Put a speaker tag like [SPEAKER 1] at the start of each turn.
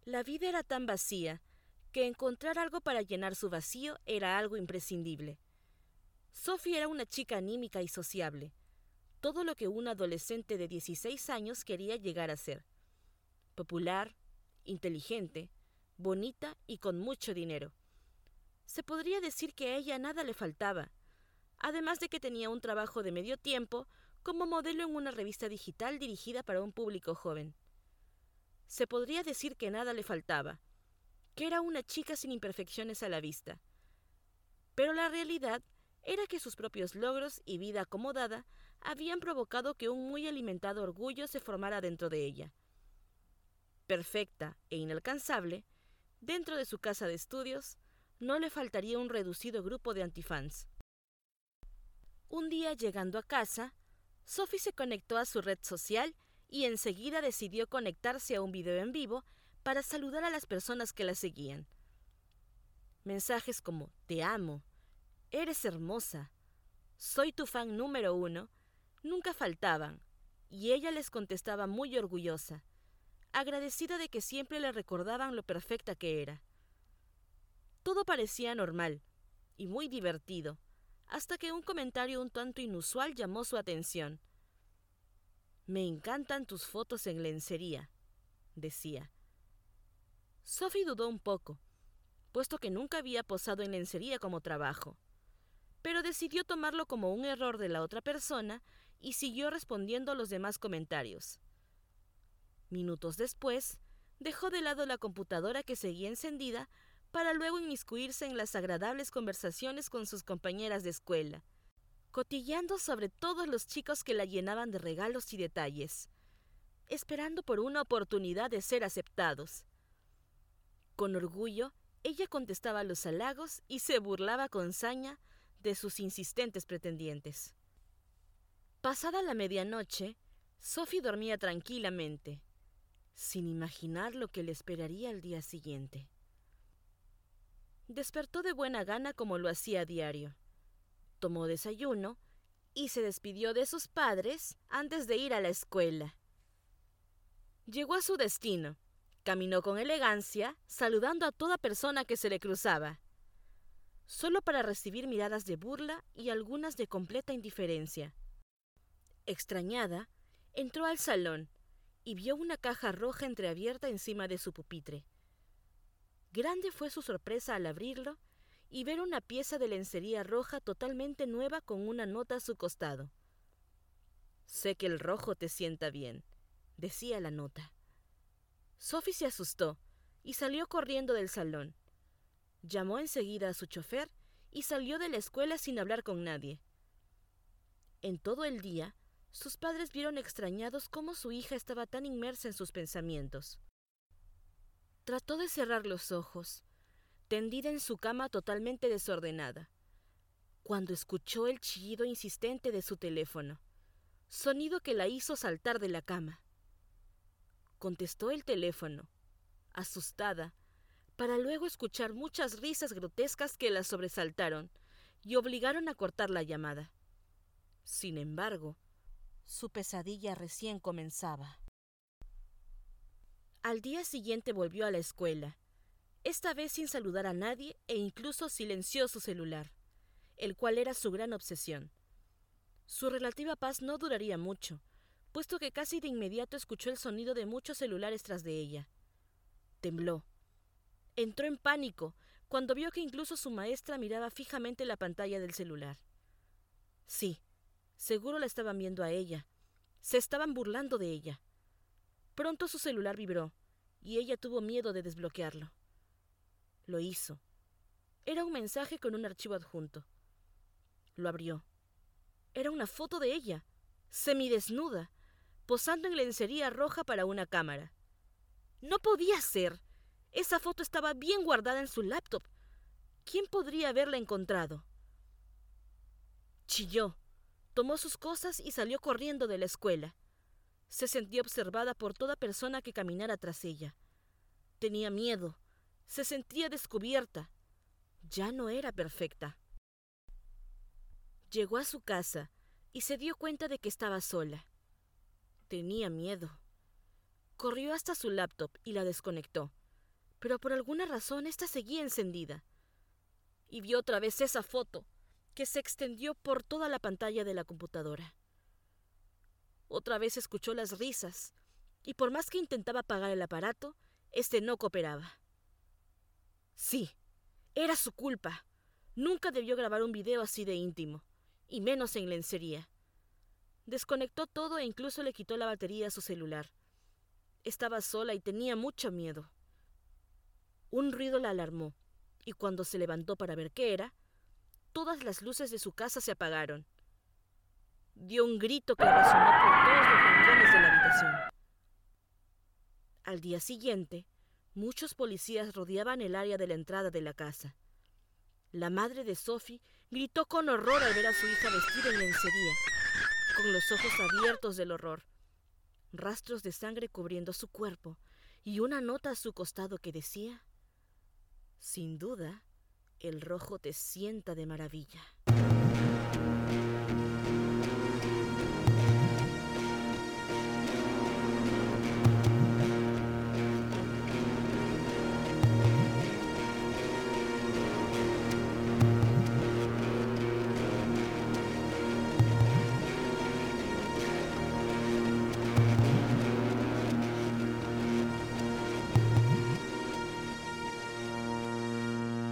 [SPEAKER 1] La vida era tan vacía que encontrar algo para llenar su vacío era algo imprescindible. Sophie era una chica anímica y sociable, todo lo que una adolescente de 16 años quería llegar a ser. Popular, inteligente, bonita y con mucho dinero. Se podría decir que a ella nada le faltaba, además de que tenía un trabajo de medio tiempo como modelo en una revista digital dirigida para un público joven. Se podría decir que nada le faltaba, que era una chica sin imperfecciones a la vista. Pero la realidad era que sus propios logros y vida acomodada habían provocado que un muy alimentado orgullo se formara dentro de ella. Perfecta e inalcanzable, dentro de su casa de estudios, no le faltaría un reducido grupo de antifans. Un día, llegando a casa, Sophie se conectó a su red social y enseguida decidió conectarse a un video en vivo para saludar a las personas que la seguían. Mensajes como «Te amo», «Eres hermosa», «Soy tu fan número 1» nunca faltaban, y ella les contestaba muy orgullosa, agradecida de que siempre le recordaban lo perfecta que era. Todo parecía normal y muy divertido, hasta que un comentario un tanto inusual llamó su atención. «Me encantan tus fotos en lencería», decía. Sophie dudó un poco, puesto que nunca había posado en lencería como trabajo, pero decidió tomarlo como un error de la otra persona y siguió respondiendo a los demás comentarios. Minutos después, dejó de lado la computadora que seguía encendida para luego inmiscuirse en las agradables conversaciones con sus compañeras de escuela, cotilleando sobre todos los chicos que la llenaban de regalos y detalles, esperando por una oportunidad de ser aceptados. Con orgullo, ella contestaba los halagos y se burlaba con saña de sus insistentes pretendientes. Pasada la medianoche, Sophie dormía tranquilamente, sin imaginar lo que le esperaría al día siguiente. Despertó de buena gana como lo hacía a diario. Tomó desayuno y se despidió de sus padres antes de ir a la escuela. Llegó a su destino. Caminó con elegancia, saludando a toda persona que se le cruzaba, solo para recibir miradas de burla y algunas de completa indiferencia. Extrañada, entró al salón y vio una caja roja entreabierta encima de su pupitre. Grande fue su sorpresa al abrirlo y ver una pieza de lencería roja totalmente nueva con una nota a su costado. «Sé que el rojo te sienta bien», decía la nota. Sophie se asustó y salió corriendo del salón. Llamó enseguida a su chofer y salió de la escuela sin hablar con nadie. En todo el día, sus padres vieron extrañados cómo su hija estaba tan inmersa en sus pensamientos. Trató de cerrar los ojos, tendida en su cama totalmente desordenada, cuando escuchó el chillido insistente de su teléfono, sonido que la hizo saltar de la cama. Contestó el teléfono, asustada, para luego escuchar muchas risas grotescas que la sobresaltaron y obligaron a cortar la llamada. Sin embargo, su pesadilla recién comenzaba. Al día siguiente volvió a la escuela, esta vez sin saludar a nadie e incluso silenció su celular, el cual era su gran obsesión. Su relativa paz no duraría mucho, puesto que casi de inmediato escuchó el sonido de muchos celulares tras de ella. Tembló. Entró en pánico cuando vio que incluso su maestra miraba fijamente la pantalla del celular. Sí, seguro la estaban viendo a ella. Se estaban burlando de ella. Pronto su celular vibró, y ella tuvo miedo de desbloquearlo. Lo hizo. Era un mensaje con un archivo adjunto. Lo abrió. Era una foto de ella, semidesnuda, posando en lencería roja para una cámara. No podía ser. Esa foto estaba bien guardada en su laptop. ¿Quién podría haberla encontrado? Chilló, tomó sus cosas y salió corriendo de la escuela. Se sentía observada por toda persona que caminara tras ella. Tenía miedo, se sentía descubierta. Ya no era perfecta. Llegó a su casa y se dio cuenta de que estaba sola. Tenía miedo. Corrió hasta su laptop y la desconectó. pero por alguna razón ésta seguía encendida. Y vio otra vez esa foto, que se extendió por toda la pantalla de la computadora. Otra vez escuchó las risas, y por más que intentaba apagar el aparato, este no cooperaba. Sí, era su culpa. Nunca debió grabar un video así de íntimo, y menos en lencería. Desconectó todo e incluso le quitó la batería a su celular. Estaba sola y tenía mucho miedo. Un ruido la alarmó, y cuando se levantó para ver qué era, todas las luces de su casa se apagaron. Dio un grito que resonó por todos los rincones de la habitación. Al día siguiente, muchos policías rodeaban el área de la entrada de la casa. La madre de Sophie gritó con horror al ver a su hija vestida en lencería, con los ojos abiertos del horror, rastros de sangre cubriendo su cuerpo y una nota a su costado que decía: «Sin duda, el rojo te sienta de maravilla».